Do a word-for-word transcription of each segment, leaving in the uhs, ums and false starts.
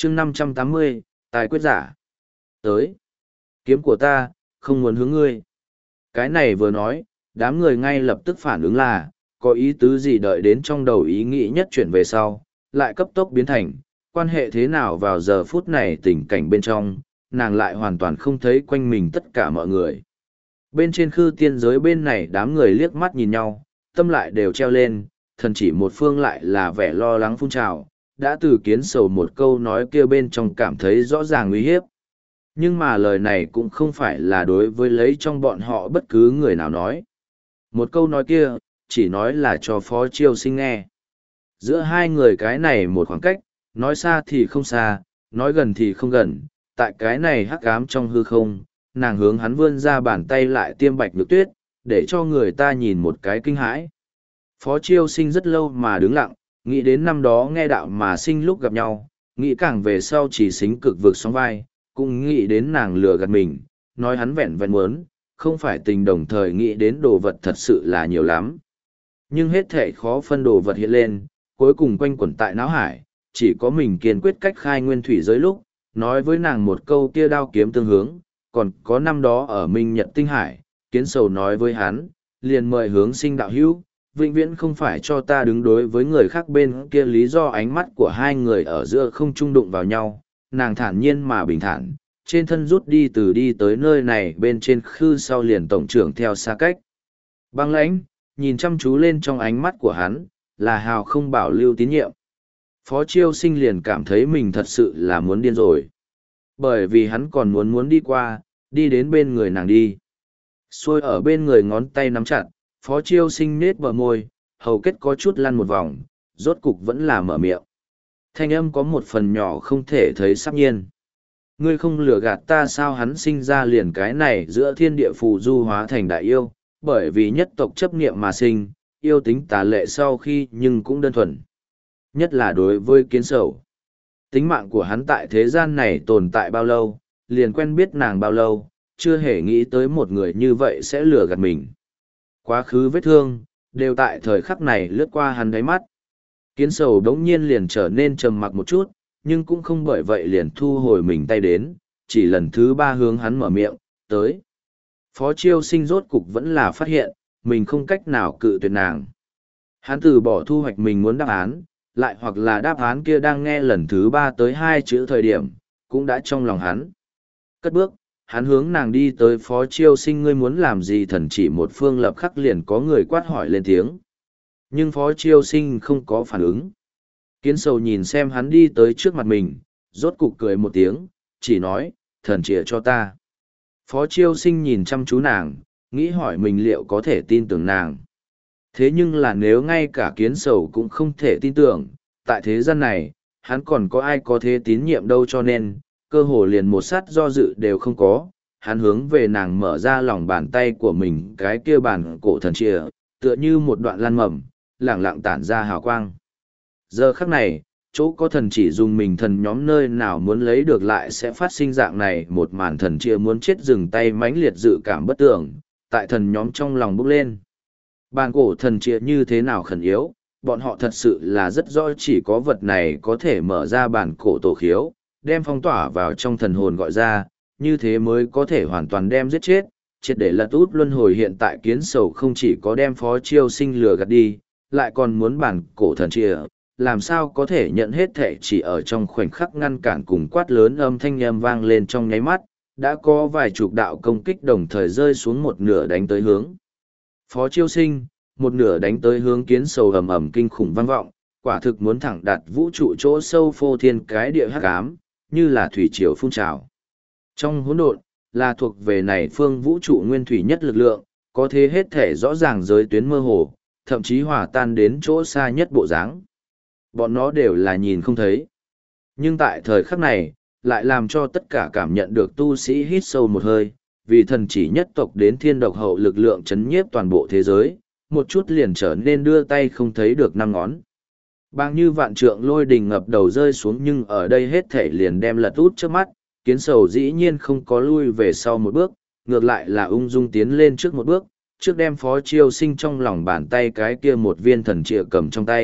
chương năm trăm tám mươi, tài quyết giả. Tới. Kiếm của ta, không muốn hướng ngươi. Cái này vừa nói, đám người ngay lập tức phản ứng là, có ý tứ gì đợi đến trong đầu ý nghĩ nhất chuyển về sau, lại cấp tốc biến thành, quan hệ thế nào vào giờ phút này tình cảnh bên trong, nàng lại hoàn toàn không thấy quanh mình tất cả mọi người. Bên trên khư tiên giới bên này đám người liếc mắt nhìn nhau, tâm lại đều treo lên, thần chỉ một phương lại là vẻ lo lắng phun trào, đã từ kiến sầu một câu nói kia bên trong cảm thấy rõ ràng uy hiếp. Nhưng mà lời này cũng không phải là đối với lấy trong bọn họ bất cứ người nào nói. Một câu nói kia, chỉ nói là cho Phó Chiêu Sinh nghe. Giữa hai người cái này một khoảng cách, nói xa thì không xa, nói gần thì không gần, tại cái này hắc ám trong hư không, nàng hướng hắn vươn ra bàn tay lại tiêm bạch nhược tuyết, để cho người ta nhìn một cái kinh hãi. Phó Chiêu Sinh rất lâu mà đứng lặng, nghĩ đến năm đó nghe đạo mà sinh lúc gặp nhau, nghĩ càng về sau chỉ xính cực vực sóng vai, cũng nghĩ đến nàng lừa gạt mình, nói hắn vẹn vẹn muốn, không phải tình đồng thời nghĩ đến đồ vật thật sự là nhiều lắm. Nhưng hết thể khó phân đồ vật hiện lên, cuối cùng quanh quẩn tại não hải, chỉ có mình kiên quyết cách khai nguyên thủy giới lúc, nói với nàng một câu kia đao kiếm tương hướng, còn có năm đó ở Minh Nhật Tinh Hải, kiến sầu nói với hắn, liền mời hướng sinh đạo hữu, vĩnh viễn không phải cho ta đứng đối với người khác bên kia lý do ánh mắt của hai người ở giữa không trung đụng vào nhau, nàng thản nhiên mà bình thản, trên thân rút đi từ đi tới nơi này bên trên khư sau liền tổng trưởng theo xa cách. Băng lãnh, nhìn chăm chú lên trong ánh mắt của hắn, là hào không bảo lưu tín nhiệm. Phó Chiêu Sinh liền cảm thấy mình thật sự là muốn điên rồi. Bởi vì hắn còn muốn muốn đi qua, đi đến bên người nàng đi. Xuôi ở bên người ngón tay nắm chặt, Phó Chiêu Sinh nết bờ môi, hầu kết có chút lăn một vòng, rốt cục vẫn là mở miệng. Thanh âm có một phần nhỏ không thể thấy sắp nhiên. Ngươi không lừa gạt ta sao hắn sinh ra liền cái này giữa thiên địa phù du hóa thành đại yêu, bởi vì nhất tộc chấp niệm mà sinh, yêu tính tà lệ sau khi nhưng cũng đơn thuần. Nhất là đối với kiến sầu. Tính mạng của hắn tại thế gian này tồn tại bao lâu, liền quen biết nàng bao lâu, chưa hề nghĩ tới một người như vậy sẽ lừa gạt mình. Quá khứ vết thương, đều tại thời khắc này lướt qua hắn đáy mắt. Kiến sầu đống nhiên liền trở nên trầm mặc một chút, nhưng cũng không bởi vậy liền thu hồi mình tay đến, chỉ lần thứ ba hướng hắn mở miệng, tới. Phó Chiêu Sinh rốt cục vẫn là phát hiện, mình không cách nào cự tuyệt nàng. Hắn từ bỏ thu hoạch mình muốn đáp án, lại hoặc là đáp án kia đang nghe lần thứ ba tới hai chữ thời điểm, cũng đã trong lòng hắn. Cất bước, hắn hướng nàng đi tới Phó Chiêu Sinh ngươi muốn làm gì thần chỉ một phương lập khắc liền có người quát hỏi lên tiếng. Nhưng Phó Chiêu Sinh không có phản ứng. Kiến sầu nhìn xem hắn đi tới trước mặt mình, rốt cục cười một tiếng, chỉ nói, thần chìa cho ta. Phó Chiêu Sinh nhìn chăm chú nàng, nghĩ hỏi mình liệu có thể tin tưởng nàng. Thế nhưng là nếu ngay cả kiến sầu cũng không thể tin tưởng, tại thế gian này, hắn còn có ai có thế tín nhiệm đâu cho nên, cơ hồ liền một sát do dự đều không có. Hắn hướng về nàng mở ra lòng bàn tay của mình cái kia bàn cổ thần chìa, tựa như một đoạn lan mầm, lẳng lặng tản ra hào quang. Giờ khắc này, chỗ có thần chỉ dùng mình thần nhóm nơi nào muốn lấy được lại sẽ phát sinh dạng này một màn thần chia muốn chết dừng tay mãnh liệt dự cảm bất tưởng, tại thần nhóm trong lòng bốc lên. Bàn cổ thần chia như thế nào khẩn yếu, bọn họ thật sự là rất rõ chỉ có vật này có thể mở ra bàn cổ tổ khiếu, đem phong tỏa vào trong thần hồn gọi ra, như thế mới có thể hoàn toàn đem giết chết, triệt để lật út luân hồi hiện tại kiến sầu không chỉ có đem Phó Chiêu Sinh lừa gạt đi, lại còn muốn bàn cổ thần chia, làm sao có thể nhận hết thệ chỉ ở trong khoảnh khắc ngăn cản cùng quát lớn âm thanh âm vang lên trong nháy mắt, đã có vài chục đạo công kích đồng thời rơi xuống một nửa đánh tới hướng. Phó Chiêu Sinh, một nửa đánh tới hướng kiến sầu ầm ầm kinh khủng vang vọng, quả thực muốn thẳng đặt vũ trụ chỗ sâu phô thiên cái địa hắc ám, như là thủy triều phun trào. Trong hỗn độn, là thuộc về này phương vũ trụ nguyên thủy nhất lực lượng, có thế hết thể rõ ràng giới tuyến mơ hồ, thậm chí hòa tan đến chỗ xa nhất bộ dáng. Bọn nó đều là nhìn không thấy. Nhưng tại thời khắc này, lại làm cho tất cả cảm nhận được tu sĩ hít sâu một hơi, vì thần chỉ nhất tộc đến thiên độc hậu lực lượng chấn nhiếp toàn bộ thế giới, một chút liền trở nên đưa tay không thấy được năm ngón. Bao như vạn trượng lôi đình ngập đầu rơi xuống nhưng ở đây hết thể liền đem lật út trước mắt, kiến sầu dĩ nhiên không có lui về sau một bước, ngược lại là ung dung tiến lên trước một bước, trước đem Phó Chiêu Sinh trong lòng bàn tay cái kia một viên thần trịa cầm trong tay,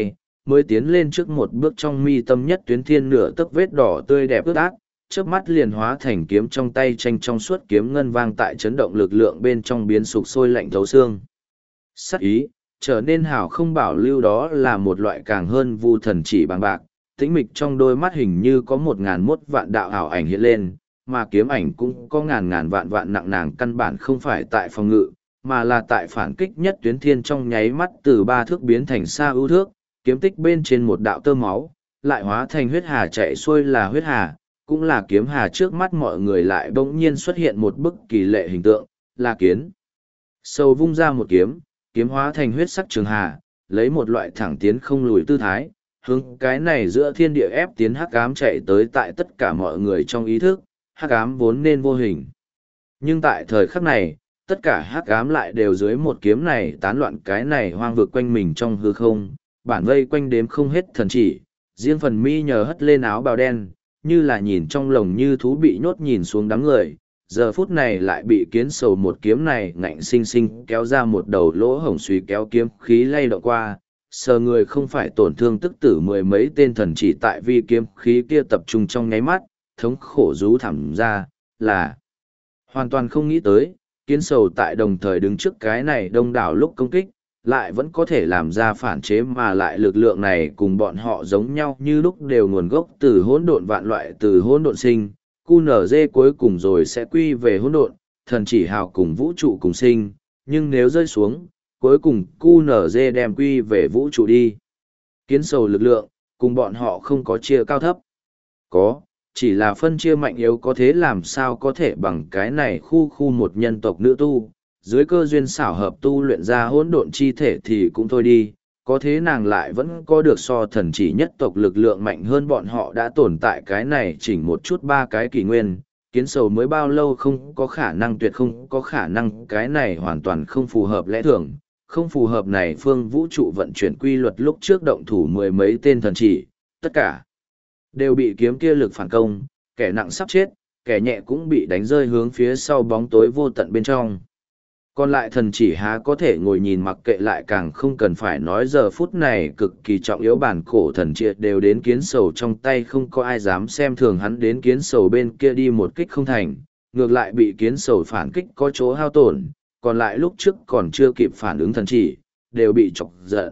mới tiến lên trước một bước trong mi tâm nhất tuyến thiên nửa tấc vết đỏ tươi đẹp ướt át, chớp mắt liền hóa thành kiếm trong tay tranh trong suốt kiếm ngân vang tại chấn động lực lượng bên trong biến sục sôi lạnh thấu xương. Sắc ý, trở nên hào không bảo lưu đó là một loại càng hơn vu thần chỉ bằng bạc, tĩnh mịch trong đôi mắt hình như có một ngàn mốt vạn đạo ảo ảnh hiện lên, mà kiếm ảnh cũng có ngàn ngàn vạn vạn nặng nàng căn bản không phải tại phòng ngự, mà là tại phản kích nhất tuyến thiên trong nháy mắt từ ba thước biến thành xa ưu thước, kiếm tích bên trên một đạo tơ máu, lại hóa thành huyết hà chạy xuôi là huyết hà, cũng là kiếm hà trước mắt mọi người lại bỗng nhiên xuất hiện một bức kỳ lệ hình tượng, là kiến. Sâu vung ra một kiếm, kiếm hóa thành huyết sắc trường hà, lấy một loại thẳng tiến không lùi tư thái, hướng cái này giữa thiên địa ép tiến hắc ám chạy tới tại tất cả mọi người trong ý thức, hắc ám vốn nên vô hình. Nhưng tại thời khắc này, tất cả hắc ám lại đều dưới một kiếm này tán loạn cái này hoang vực quanh mình trong hư không, bản vây quanh đếm không hết thần chỉ, riêng phần mi nhờ hất lên áo bào đen, như là nhìn trong lồng như thú bị nhốt nhìn xuống đám người, giờ phút này lại bị kiến sầu một kiếm này ngạnh sinh sinh kéo ra một đầu lỗ hổng suy kéo kiếm khí lay động qua, sờ người không phải tổn thương tức tử mười mấy tên thần chỉ tại vì kiếm khí kia tập trung trong nháy mắt, thống khổ rú thẳm ra, là hoàn toàn không nghĩ tới, kiến sầu tại đồng thời đứng trước cái này đông đảo lúc công kích, lại vẫn có thể làm ra phản chế mà lại lực lượng này cùng bọn họ giống nhau như lúc đều nguồn gốc từ hỗn độn vạn loại từ hỗn độn sinh, cu nở dê cuối cùng rồi sẽ quy về hỗn độn, thần chỉ hào cùng vũ trụ cùng sinh, nhưng nếu rơi xuống, cuối cùng cu nở dê đem quy về vũ trụ đi. Kiến sầu lực lượng, cùng bọn họ không có chia cao thấp. Có, chỉ là phân chia mạnh yếu có thế làm sao có thể bằng cái này khu khu một nhân tộc nữ tu, dưới cơ duyên xảo hợp tu luyện ra hỗn độn chi thể thì cũng thôi đi, có thế nàng lại vẫn có được so thần chỉ nhất tộc lực lượng mạnh hơn bọn họ đã tồn tại cái này chỉnh một chút ba cái kỷ nguyên, kiến sầu mới bao lâu không có khả năng tuyệt không có khả năng cái này hoàn toàn không phù hợp lẽ thường, không phù hợp này phương vũ trụ vận chuyển quy luật lúc trước động thủ mười mấy tên thần chỉ, tất cả đều bị kiếm kia lực phản công, kẻ nặng sắp chết, kẻ nhẹ cũng bị đánh rơi hướng phía sau bóng tối vô tận bên trong. Còn lại thần chỉ há có thể ngồi nhìn mặc kệ lại càng không cần phải nói giờ phút này cực kỳ trọng yếu bản cổ thần triệt đều đến kiến sầu trong tay không có ai dám xem thường hắn đến kiến sầu bên kia đi một kích không thành, ngược lại bị kiến sầu phản kích có chỗ hao tổn, còn lại lúc trước còn chưa kịp phản ứng thần chỉ, đều bị chọc giận.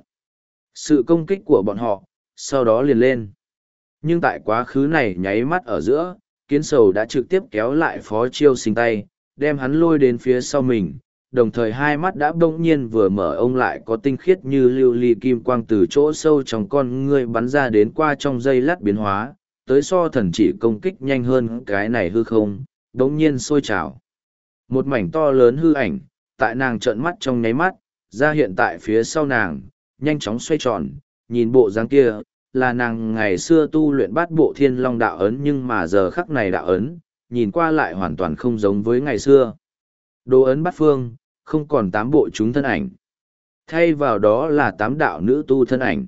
Sự công kích của bọn họ, sau đó liền lên. Nhưng tại quá khứ này nháy mắt ở giữa, kiến sầu đã trực tiếp kéo lại phó chiêu sinh tay, đem hắn lôi đến phía sau mình, đồng thời hai mắt đã bỗng nhiên vừa mở ông lại có tinh khiết như lưu ly kim quang từ chỗ sâu trong con ngươi bắn ra đến qua trong giây lát biến hóa, tới so thần chỉ công kích nhanh hơn cái này hư không, bỗng nhiên sôi trào. Một mảnh to lớn hư ảnh, tại nàng trợn mắt trong nháy mắt, ra hiện tại phía sau nàng, nhanh chóng xoay tròn, nhìn bộ dáng kia, là nàng ngày xưa tu luyện bát bộ thiên long đạo ấn nhưng mà giờ khắc này đạo ấn, nhìn qua lại hoàn toàn không giống với ngày xưa. Đồ ấn bát phương, không còn tám bộ chúng thân ảnh. Thay vào đó là tám đạo nữ tu thân ảnh.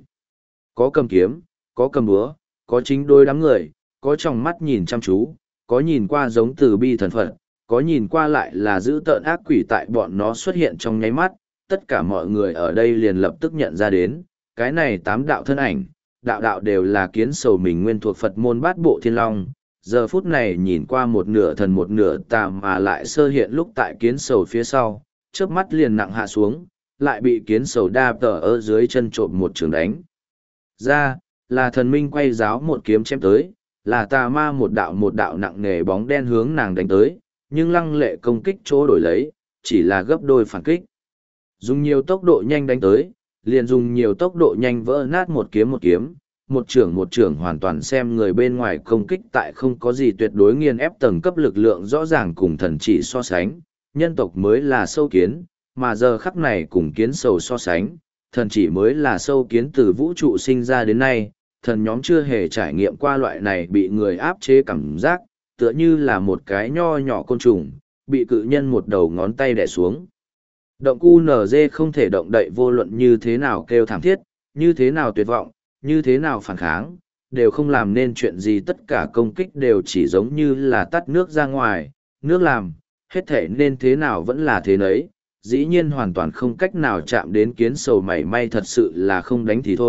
Có cầm kiếm, có cầm búa, có chính đôi đám người, có trong mắt nhìn chăm chú, có nhìn qua giống từ bi thần phật, có nhìn qua lại là giữ tợn ác quỷ tại bọn nó xuất hiện trong nháy mắt. Tất cả mọi người ở đây liền lập tức nhận ra đến, cái này tám đạo thân ảnh, đạo đạo đều là kiến sầu mình nguyên thuộc Phật môn bát bộ thiên long. Giờ phút này nhìn qua một nửa thần một nửa tà mà lại sơ hiện lúc tại kiến sầu phía sau, chớp mắt liền nặng hạ xuống, lại bị kiến sầu đa tờ ở dưới chân trộm một trường đánh. Ra, là thần minh quay giáo một kiếm chém tới, là tà ma một đạo một đạo nặng nề bóng đen hướng nàng đánh tới, nhưng lăng lệ công kích chỗ đổi lấy, chỉ là gấp đôi phản kích. Dùng nhiều tốc độ nhanh đánh tới, liền dùng nhiều tốc độ nhanh vỡ nát một kiếm một kiếm, một trưởng một trưởng hoàn toàn xem người bên ngoài công kích tại không có gì tuyệt đối nghiền ép tầng cấp lực lượng rõ ràng cùng thần chỉ so sánh, nhân tộc mới là sâu kiến, mà giờ khắc này cùng kiến sầu so sánh, thần chỉ mới là sâu kiến từ vũ trụ sinh ra đến nay, thần nhóm chưa hề trải nghiệm qua loại này bị người áp chế cảm giác, tựa như là một cái nho nhỏ côn trùng, bị cự nhân một đầu ngón tay đè xuống. Động cu nở dê không thể động đậy vô luận như thế nào kêu thảm thiết, như thế nào tuyệt vọng, như thế nào phản kháng, đều không làm nên chuyện gì tất cả công kích đều chỉ giống như là tắt nước ra ngoài, nước làm, hết thể nên thế nào vẫn là thế nấy, dĩ nhiên hoàn toàn không cách nào chạm đến kiến sầu mảy may thật sự là không đánh thì thôi,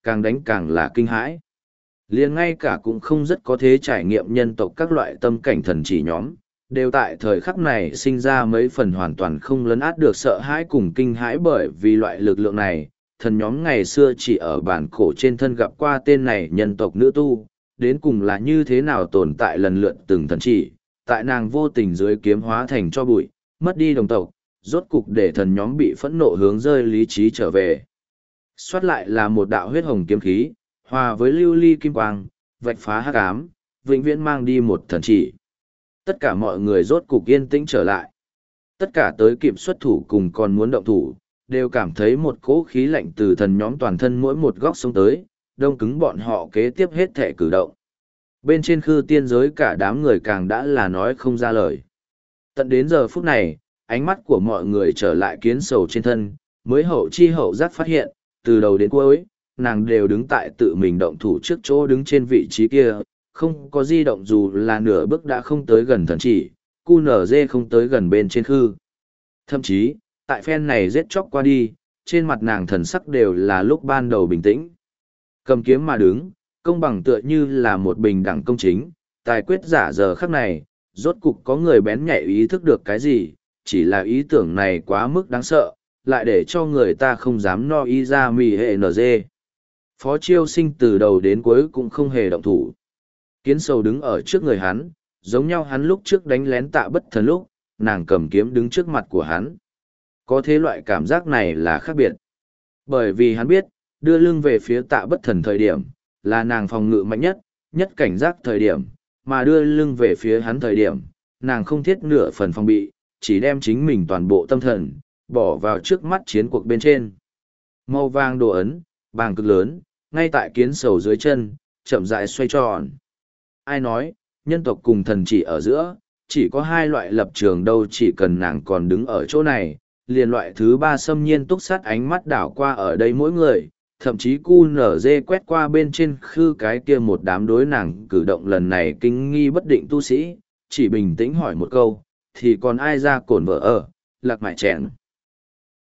càng đánh càng là kinh hãi. Liền ngay cả cũng không rất có thế trải nghiệm nhân tộc các loại tâm cảnh thần chỉ nhóm, đều tại thời khắc này sinh ra mấy phần hoàn toàn không lấn át được sợ hãi cùng kinh hãi, bởi vì loại lực lượng này, thần nhóm ngày xưa chỉ ở bản cổ trên thân gặp qua tên này nhân tộc nữ tu, đến cùng là như thế nào tồn tại lần lượt từng thần chỉ, tại nàng vô tình dưới kiếm hóa thành cho bụi, mất đi đồng tộc, rốt cục để thần nhóm bị phẫn nộ hướng rơi lý trí trở về. Xoát lại là một đạo huyết hồng kiếm khí, hòa với lưu ly kim quang, vạch phá hắc ám, vĩnh viễn mang đi một thần chỉ. Tất cả mọi người rốt cục yên tĩnh trở lại. Tất cả tới kịp xuất thủ cùng còn muốn động thủ, đều cảm thấy một cỗ khí lạnh từ thần nhóm toàn thân mỗi một góc sống tới, đông cứng bọn họ kế tiếp hết thể cử động. Bên trên khư tiên giới cả đám người càng đã là nói không ra lời. Tận đến giờ phút này, ánh mắt của mọi người trở lại kiến sầu trên thân, mới hậu chi hậu giác phát hiện, từ đầu đến cuối, nàng đều đứng tại tự mình động thủ trước chỗ đứng trên vị trí kia, không có di động dù là nửa bước đã không tới gần thần chỉ, cu nở dê không tới gần bên trên khư. Thậm chí, tại phen này giết chóc qua đi, trên mặt nàng thần sắc đều là lúc ban đầu bình tĩnh. Cầm kiếm mà đứng, công bằng tựa như là một bình đẳng công chính, tài quyết giả giờ khắc này, rốt cục có người bén nhạy ý thức được cái gì, chỉ là ý tưởng này quá mức đáng sợ, lại để cho người ta không dám no y ra mì hệ nở dê. Phó Chiêu Sinh từ đầu đến cuối cũng không hề động thủ. Kiến sầu đứng ở trước người hắn, giống nhau hắn lúc trước đánh lén Tạ Bất Thần lúc, nàng cầm kiếm đứng trước mặt của hắn. Có thế loại cảm giác này là khác biệt. Bởi vì hắn biết, đưa lưng về phía Tạ Bất Thần thời điểm, là nàng phòng ngự mạnh nhất, nhất cảnh giác thời điểm, mà đưa lưng về phía hắn thời điểm, nàng không thiết nửa phần phòng bị, chỉ đem chính mình toàn bộ tâm thần, bỏ vào trước mắt chiến cuộc bên trên. Màu vàng đồ ấn, bàng cực lớn, ngay tại kiến sầu dưới chân, chậm rãi xoay tròn. Ai nói, nhân tộc cùng thần chỉ ở giữa, chỉ có hai loại lập trường đâu, chỉ cần nàng còn đứng ở chỗ này, liền loại thứ ba xâm nhiên túc sát ánh mắt đảo qua ở đây mỗi người, thậm chí cu nở dê quét qua bên trên khư cái kia một đám đối nàng cử động lần này kinh nghi bất định tu sĩ, chỉ bình tĩnh hỏi một câu, thì còn ai ra cổn vợ ở, lạc mại chèn.